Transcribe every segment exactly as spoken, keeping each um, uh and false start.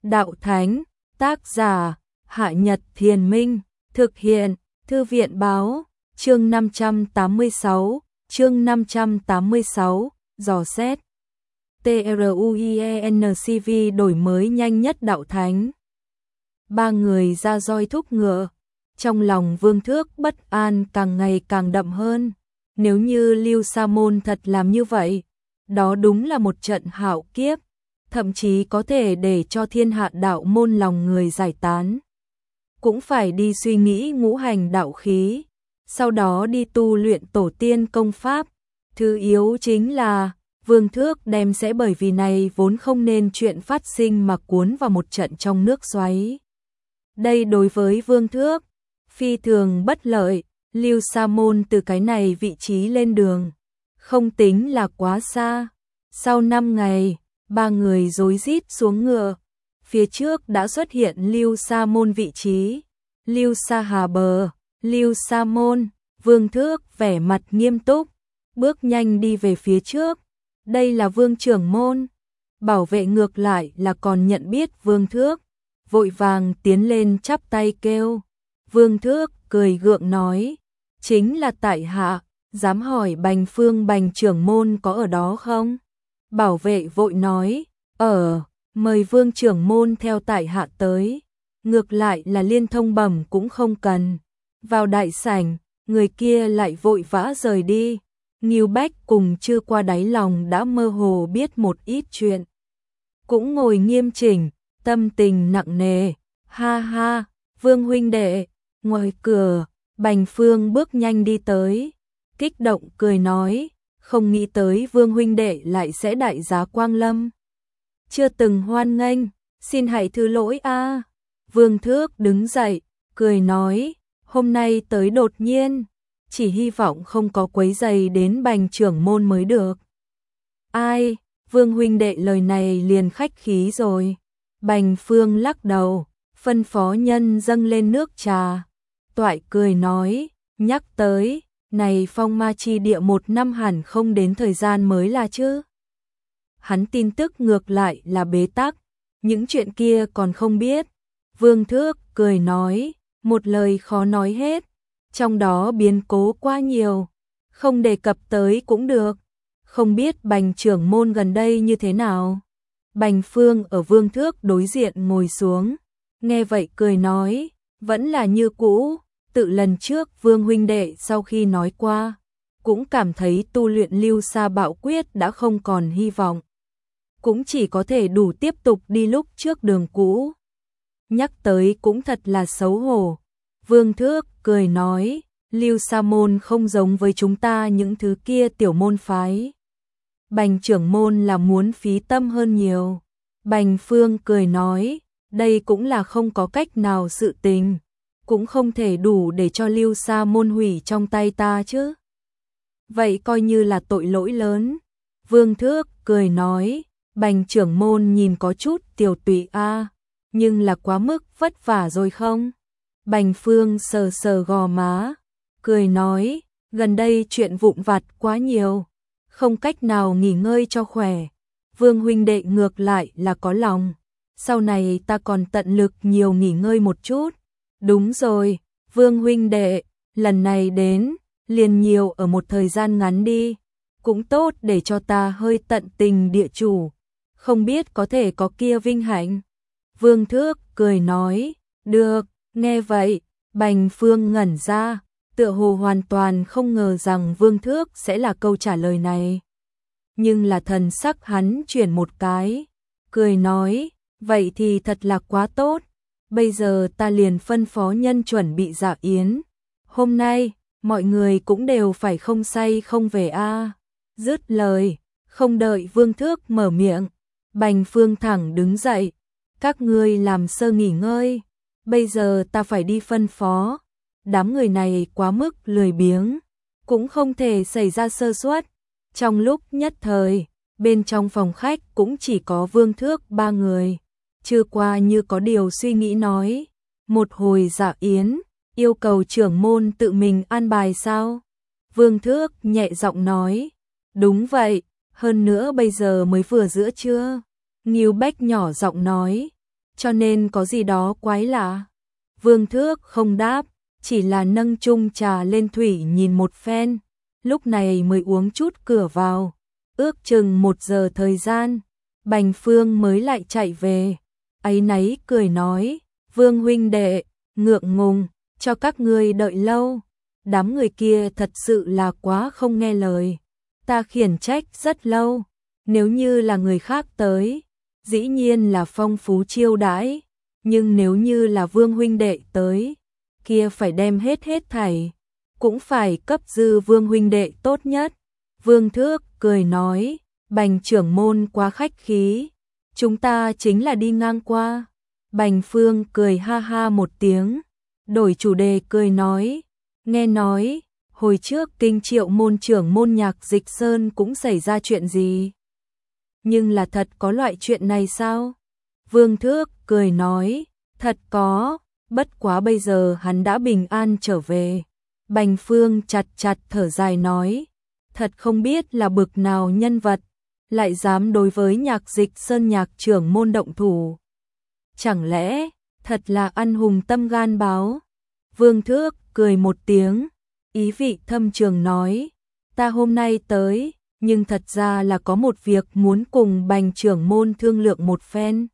Đạo Thánh, tác giả, Hạ Nhật Thiền Minh, thực hiện, Thư viện Báo, chương năm trăm tám mươi sáu, chương năm trăm tám mươi sáu, dò xét. TRUIENCV đổi mới nhanh nhất Đạo Thánh. Ba người ra roi thúc ngựa, trong lòng Vương Thước bất an càng ngày càng đậm hơn. Nếu như Lưu Sa Môn thật làm như vậy, đó đúng là một trận hạo kiếp, thậm chí có thể để cho thiên hạ đạo môn lòng người giải tán. Cũng phải đi suy nghĩ ngũ hành đạo khí, sau đó đi tu luyện tổ tiên công pháp. Thứ yếu chính là Vương Thước đem sẽ bởi vì này vốn không nên chuyện phát sinh mà cuốn vào một trận trong nước xoáy. Đây đối với Vương Thước phi thường bất lợi. Lưu Sa Môn từ cái này vị trí lên đường không tính là quá xa. Sau năm ngày, ba người rối rít xuống ngựa, phía trước đã xuất hiện Lưu Sa Môn vị trí. Lưu Sa Hà Bờ, Lưu Sa Môn, Vương Thước vẻ mặt nghiêm túc, bước nhanh đi về phía trước. Đây là Vương trưởng môn. Bảo vệ ngược lại là còn nhận biết Vương Thước, vội vàng tiến lên chắp tay kêu. Vương Thước cười gượng nói, chính là tại hạ, dám hỏi Bành Phương Bành trưởng môn có ở đó không? Bảo vệ vội nói, ở, mời Vương trưởng môn theo tại hạ tới. Ngược lại là liên thông bẩm cũng không cần. Vào đại sảnh, người kia lại vội vã rời đi. Ngưu Bách cùng chưa qua đáy lòng đã mơ hồ biết một ít chuyện, cũng ngồi nghiêm chỉnh, tâm tình nặng nề. Ha ha, Vương huynh đệ. Ngoài cửa, Bành Phương bước nhanh đi tới, kích động cười nói, không nghĩ tới Vương huynh đệ lại sẽ đại giá quang lâm. Chưa từng hoan nghênh, xin hãy thứ lỗi a. Vương Thước đứng dậy, cười nói, hôm nay tới đột nhiên, chỉ hy vọng không có quấy rầy đến Bành trưởng môn mới được. Ai, Vương huynh đệ lời này liền khách khí rồi. Bành Phương lắc đầu, phân phó nhân dâng lên nước trà. Toại cười nói, nhắc tới, này phong ma chi địa một năm hẳn không đến thời gian mới là chứ. Hắn tin tức ngược lại là bế tắc, những chuyện kia còn không biết. Vương Thước cười nói, một lời khó nói hết, trong đó biến cố quá nhiều, không đề cập tới cũng được. Không biết Bành trưởng môn gần đây như thế nào? Bành Phương ở Vương Thước đối diện ngồi xuống, nghe vậy cười nói, vẫn là như cũ. Tự lần trước Vương huynh đệ sau khi nói qua, cũng cảm thấy tu luyện Lưu Sa Bạo Quyết đã không còn hy vọng, cũng chỉ có thể đủ tiếp tục đi lúc trước đường cũ. Nhắc tới cũng thật là xấu hổ. Vương Thước cười nói, Lưu Sa môn không giống với chúng ta những thứ kia tiểu môn phái. Bành trưởng môn là muốn phí tâm hơn nhiều. Bành Phương cười nói, đây cũng là không có cách nào sự tình, cũng không thể đủ để cho Lưu Sa môn hủy trong tay ta chứ. Vậy coi như là tội lỗi lớn. Vương Thước cười nói, Bành trưởng môn nhìn có chút tiểu tụy a, nhưng là quá mức vất vả rồi không? Bành Phương sờ sờ gò má, cười nói, gần đây chuyện vụn vặt quá nhiều, không cách nào nghỉ ngơi cho khỏe. Vương huynh đệ ngược lại là có lòng, sau này ta còn tận lực nhiều nghỉ ngơi một chút. Đúng rồi, Vương huynh đệ, lần này đến, liền nhiều ở một thời gian ngắn đi, cũng tốt để cho ta hơi tận tình địa chủ, không biết có thể có kia vinh hạnh. Vương Thước cười nói, được. Nghe vậy, Bành Phương ngẩn ra, tựa hồ hoàn toàn không ngờ rằng Vương Thước sẽ là câu trả lời này. Nhưng là thần sắc hắn chuyển một cái, cười nói, vậy thì thật là quá tốt. Bây giờ ta liền phân phó nhân chuẩn bị dạ yến. Hôm nay, mọi người cũng đều phải không say không về a. Dứt lời, không đợi Vương Thước mở miệng, Bành Phương thẳng đứng dậy. Các ngươi làm sơ nghỉ ngơi, bây giờ ta phải đi phân phó. Đám người này quá mức lười biếng, cũng không thể xảy ra sơ suất. Trong lúc nhất thời, bên trong phòng khách cũng chỉ có Vương Thước ba người. Chưa qua như có điều suy nghĩ nói, một hồi dạ yến, yêu cầu trưởng môn tự mình an bài sao? Vương Thước nhẹ giọng nói, đúng vậy, hơn nữa bây giờ mới vừa giữa trưa. Ngưu Bách nhỏ giọng nói, cho nên có gì đó quái lạ. Vương Thước không đáp, chỉ là nâng chung trà lên thủy nhìn một phen, lúc này mới uống chút cửa vào. Ước chừng một giờ thời gian, Bành Phương mới lại chạy về, áy náy cười nói, Vương huynh đệ, ngượng ngùng, cho các ngươi đợi lâu, đám người kia thật sự là quá không nghe lời, ta khiển trách rất lâu, nếu như là người khác tới, dĩ nhiên là phong phú chiêu đãi, nhưng nếu như là Vương huynh đệ tới, kia phải đem hết hết thảy, cũng phải cấp dư Vương huynh đệ tốt nhất. Vương Thước cười nói, Bành trưởng môn quá khách khí, chúng ta chính là đi ngang qua. Bành Phương cười ha ha một tiếng, đổi chủ đề cười nói, nghe nói, hồi trước Kinh Triệu môn trưởng môn Nhạc Dịch Sơn cũng xảy ra chuyện gì? Nhưng là thật có loại chuyện này sao? Vương Thước cười nói, thật có, bất quá bây giờ hắn đã bình an trở về. Bành Phương chặt chặt thở dài nói, thật không biết là bực nào nhân vật, lại dám đối với Nhạc Dịch Sơn Nhạc trưởng môn động thủ. Chẳng lẽ, thật là ăn hùng tâm gan báo? Vương Thước cười một tiếng, ý vị thâm trường nói, ta hôm nay tới, nhưng thật ra là có một việc muốn cùng Bành trưởng môn thương lượng một phen.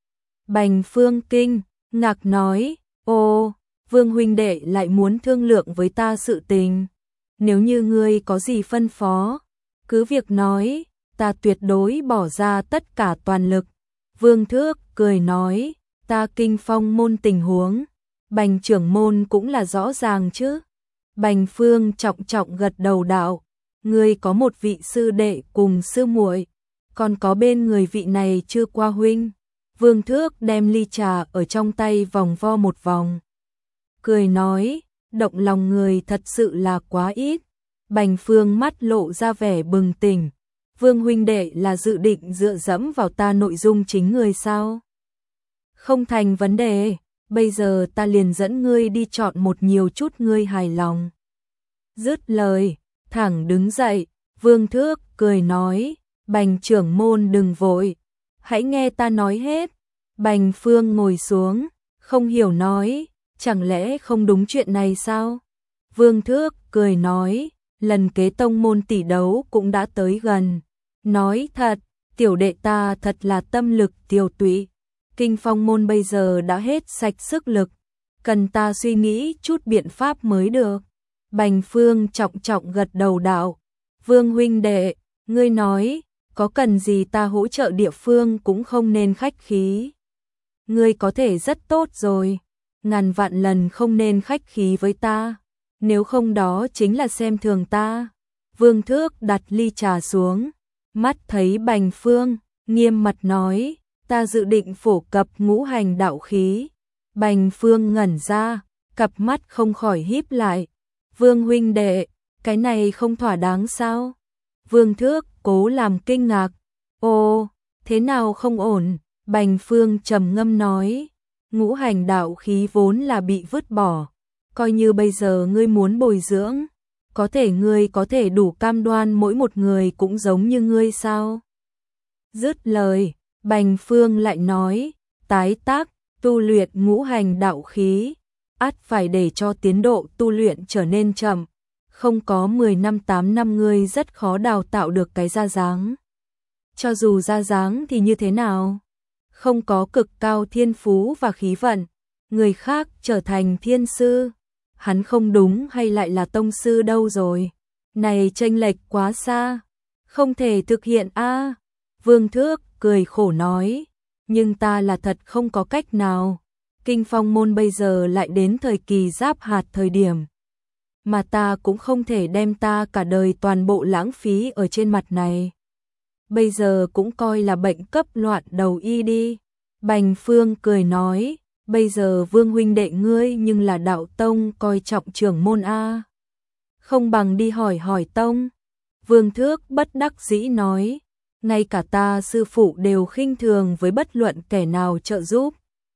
Bành Phương kinh, ngạc nói, ô, Vương huynh đệ lại muốn thương lượng với ta sự tình. Nếu như ngươi có gì phân phó, cứ việc nói, ta tuyệt đối bỏ ra tất cả toàn lực. Vương Thước cười nói, ta Kinh Phong môn tình huống, Bành trưởng môn cũng là rõ ràng chứ. Bành Phương trọng trọng gật đầu đạo, ngươi có một vị sư đệ cùng sư muội, còn có bên người vị này chưa qua huynh. Vương Thước đem ly trà ở trong tay vòng vo một vòng, cười nói, động lòng người thật sự là quá ít. Bành Phương mắt lộ ra vẻ bừng tỉnh, Vương huynh đệ là dự định dựa dẫm vào ta nội dung chính người sao? Không thành vấn đề, bây giờ ta liền dẫn ngươi đi chọn một nhiều chút ngươi hài lòng. Dứt lời, thẳng đứng dậy, Vương Thước cười nói, Bành trưởng môn đừng vội, hãy nghe ta nói hết. Bành Phương ngồi xuống, không hiểu nói, chẳng lẽ không đúng chuyện này sao? Vương Thước cười nói, lần kế tông môn tỷ đấu cũng đã tới gần. Nói thật, tiểu đệ ta thật là tâm lực tiêu tụy. Kinh Phong môn bây giờ đã hết sạch sức lực, cần ta suy nghĩ chút biện pháp mới được. Bành Phương trọng trọng gật đầu đạo, Vương huynh đệ, ngươi nói, có cần gì ta hỗ trợ địa phương cũng không nên khách khí. Ngươi có thể rất tốt rồi, ngàn vạn lần không nên khách khí với ta, nếu không đó chính là xem thường ta. Vương Thước đặt ly trà xuống, mắt thấy Bành Phương, nghiêm mặt nói, ta dự định phổ cập ngũ hành đạo khí. Bành Phương ngẩn ra, cặp mắt không khỏi híp lại. Vương huynh đệ, cái này không thỏa đáng sao? Vương Thước cố làm kinh ngạc. Ồ, thế nào không ổn? Bành Phương trầm ngâm nói, ngũ hành đạo khí vốn là bị vứt bỏ, coi như bây giờ ngươi muốn bồi dưỡng, có thể ngươi có thể đủ cam đoan mỗi một người cũng giống như ngươi sao? Dứt lời, Bành Phương lại nói, tái tác, tu luyện ngũ hành đạo khí, ắt phải để cho tiến độ tu luyện trở nên chậm, không có mười năm tám năm ngươi rất khó đào tạo được cái ra dáng. Cho dù ra dáng thì như thế nào? Không có cực cao thiên phú và khí vận, người khác trở thành thiên sư, hắn không đúng hay lại là tông sư đâu rồi? Này chênh lệch quá xa, không thể thực hiện a. À. Vương Thước cười khổ nói, nhưng ta là thật không có cách nào. Kinh Phong môn bây giờ lại đến thời kỳ giáp hạt thời điểm, mà ta cũng không thể đem ta cả đời toàn bộ lãng phí ở trên mặt này. Bây giờ cũng coi là bệnh cấp loạn đầu y đi. Bành Phương cười nói, bây giờ Vương huynh đệ ngươi nhưng là đạo tông coi trọng trưởng môn a. Không bằng đi hỏi hỏi tông. Vương Thước bất đắc dĩ nói, ngay cả ta sư phụ đều khinh thường với bất luận kẻ nào trợ giúp.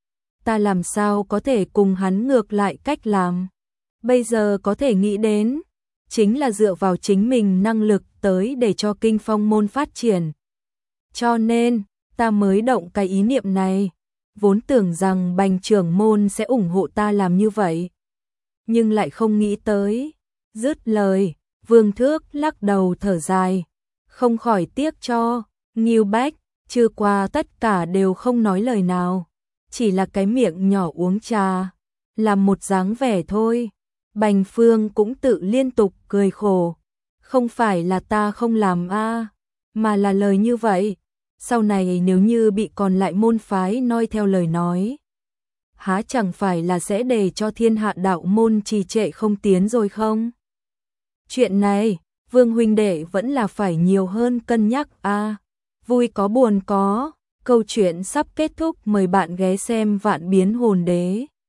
Ta làm sao có thể cùng hắn ngược lại cách làm? Bây giờ có thể nghĩ đến, chính là dựa vào chính mình năng lực tới để cho Kinh Phong môn phát triển. Cho nên, ta mới động cái ý niệm này. vốn tưởng rằng Bành trưởng môn sẽ ủng hộ ta làm như vậy, nhưng lại không nghĩ tới. Dứt lời, Vương Thước lắc đầu thở dài, không khỏi tiếc cho Ngưu Bách, trưa qua tất cả đều không nói lời nào, chỉ là cái miệng nhỏ uống trà, làm một dáng vẻ thôi. Bành Phương cũng tự liên tục cười khổ, không phải là ta không làm a, mà là lời như vậy, sau này nếu như bị còn lại môn phái noi theo lời nói, há chẳng phải là sẽ để cho thiên hạ đạo môn trì trệ không tiến rồi không? Chuyện này, Vương huynh đệ vẫn là phải nhiều hơn cân nhắc a. Vui có buồn có, câu chuyện sắp kết thúc, mời bạn ghé xem Vạn Biến Hồn Đế.